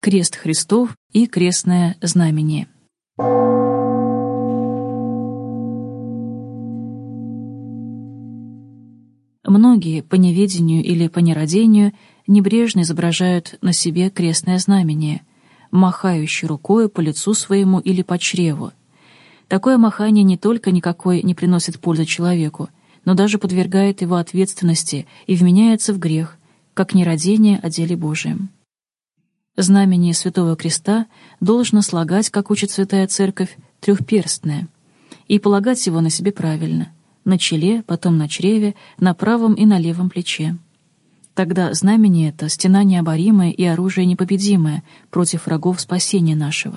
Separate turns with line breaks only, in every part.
Крест Христов и крестное знамение. Многие по неведению или по нерадению небрежно изображают на себе крестное знамение, махающее рукой по лицу своему или по чреву. Такое махание не только никакой не приносит пользы человеку, но даже подвергает его ответственности и вменяется в грех, как нерадение о деле Божием. Знамение Святого Креста должно слагать, как учит Святая Церковь, трехперстное, и полагать его на себе правильно, на челе, потом на чреве, на правом и на левом плече. Тогда знамение это — стена необоримая и оружие непобедимое против врагов спасения нашего.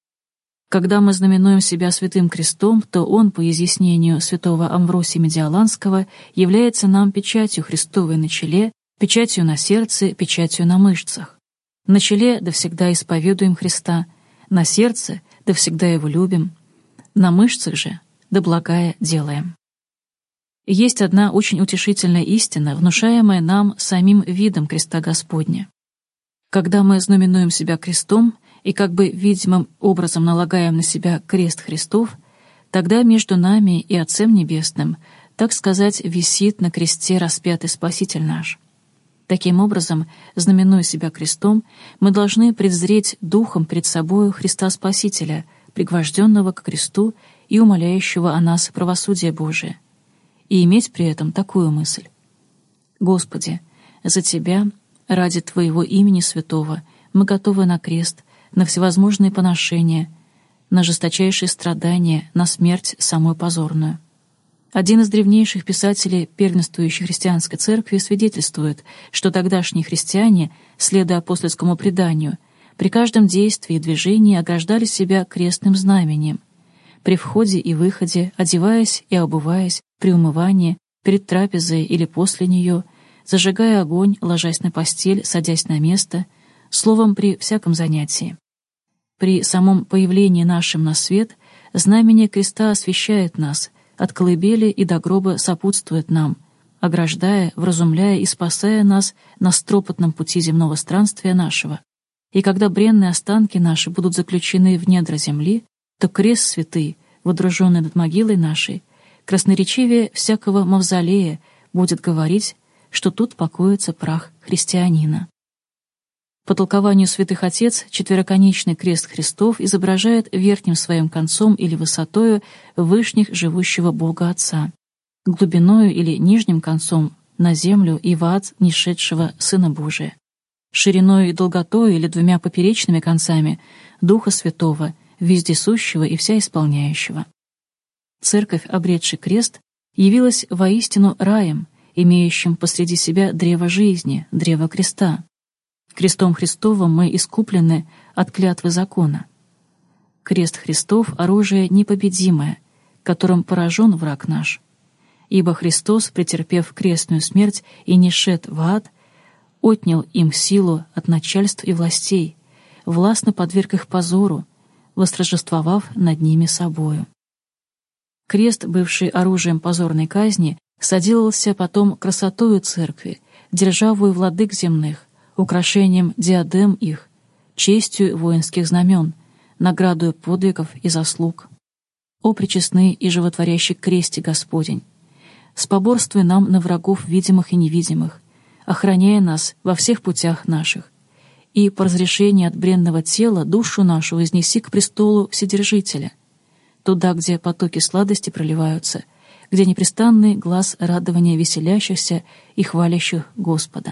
Когда мы знаменуем себя Святым Крестом, то он, по изъяснению святого Амвросия Медиаланского, является нам печатью Христовой на челе, печатью на сердце, печатью на мышцах. На челе да всегда исповедуем Христа, на сердце да всегда Его любим, на мышцах же да благая делаем. Есть одна очень утешительная истина, внушаемая нам самим видом креста Господня. Когда мы знаменуем себя крестом и как бы видимым образом налагаем на себя крест Христов, тогда между нами и Отцем Небесным, так сказать, висит на кресте распятый Спаситель наш. Таким образом, знаменуя себя крестом, мы должны презреть духом пред собою Христа Спасителя, пригвожденного к кресту и умоляющего о нас правосудие Божие, и иметь при этом такую мысль: «Господи, за Тебя, ради Твоего имени святого, мы готовы на крест, на всевозможные поношения, на жесточайшие страдания, на смерть самую позорную». Один из древнейших писателей первенствующей христианской церкви свидетельствует, что тогдашние христиане, следуя апостольскому преданию, при каждом действии и движении ограждали себя крестным знамением. При входе и выходе, одеваясь и обуваясь, при умывании, перед трапезой или после нее, зажигая огонь, ложась на постель, садясь на место, словом, при всяком занятии. При самом появлении нашем на свет знамение креста освещает нас, от колыбели и до гроба сопутствует нам, ограждая, вразумляя и спасая нас на стропотном пути земного странствия нашего. И когда бренные останки наши будут заключены в недра земли, то крест святый, водруженный над могилой нашей, красноречивее всякого мавзолея будет говорить, что тут покоится прах христианина. По толкованию святых отец, четвероконечный крест Христов изображает верхним своим концом или высотою вышних живущего Бога Отца, глубиною или нижним концом на землю и в ад нишедшего Сына Божия, шириною и долготою или двумя поперечными концами Духа Святого, вездесущего и вся исполняющего. Церковь, обретший крест, явилась воистину раем, имеющим посреди себя древо жизни, древо креста. Крестом Христовым мы искуплены от клятвы закона. Крест Христов — оружие непобедимое, которым поражен враг наш. Ибо Христос, претерпев крестную смерть и нишед в ад, отнял им силу от начальств и властей, властно подверг их позору, восторжествовав над ними собою. Крест, бывший оружием позорной казни, соделался потом красотою церкви, державою владык земных, украшением диадем их, честью воинских знамен, наградою подвигов и заслуг. О пречестный и животворящий кресте Господень! Споборствуй нам на врагов видимых и невидимых, охраняя нас во всех путях наших, и по разрешении от бренного тела душу нашу вознеси к престолу Вседержителя, туда, где потоки сладости проливаются, где непрестанный глас радования веселящихся и хвалящих Господа.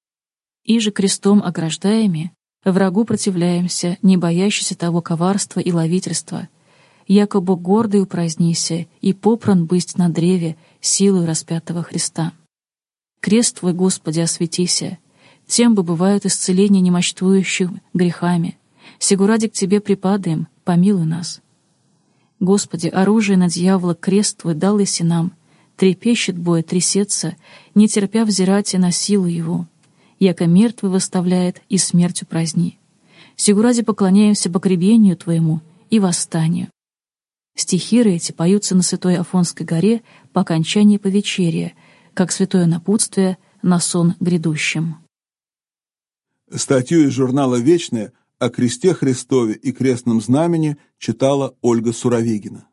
И же крестом ограждаеми, врагу противляемся, не боящийся того коварства и ловительства, якобы гордый упразднися и попран бысть на древе силою распятого Христа. Крест Твой, Господи, осветися, тем бы бывают исцеления немощтующих грехами, сего ради к Тебе припадаем, помилуй нас. Господи, оружие на дьявола крест Твой дал еси нам, трепещет бой, трясется, не терпя взирать и на силу его, яко мертвый выставляет и смертью праздни. Сего ради поклоняемся погребению Твоему и восстанию. Стихи эти поются на Святой Афонской горе по окончании повечерия, как святое напутствие на сон грядущим.
Статью из журнала «Вечное» о кресте Христове и крестном знамени читала Ольга Суровегина.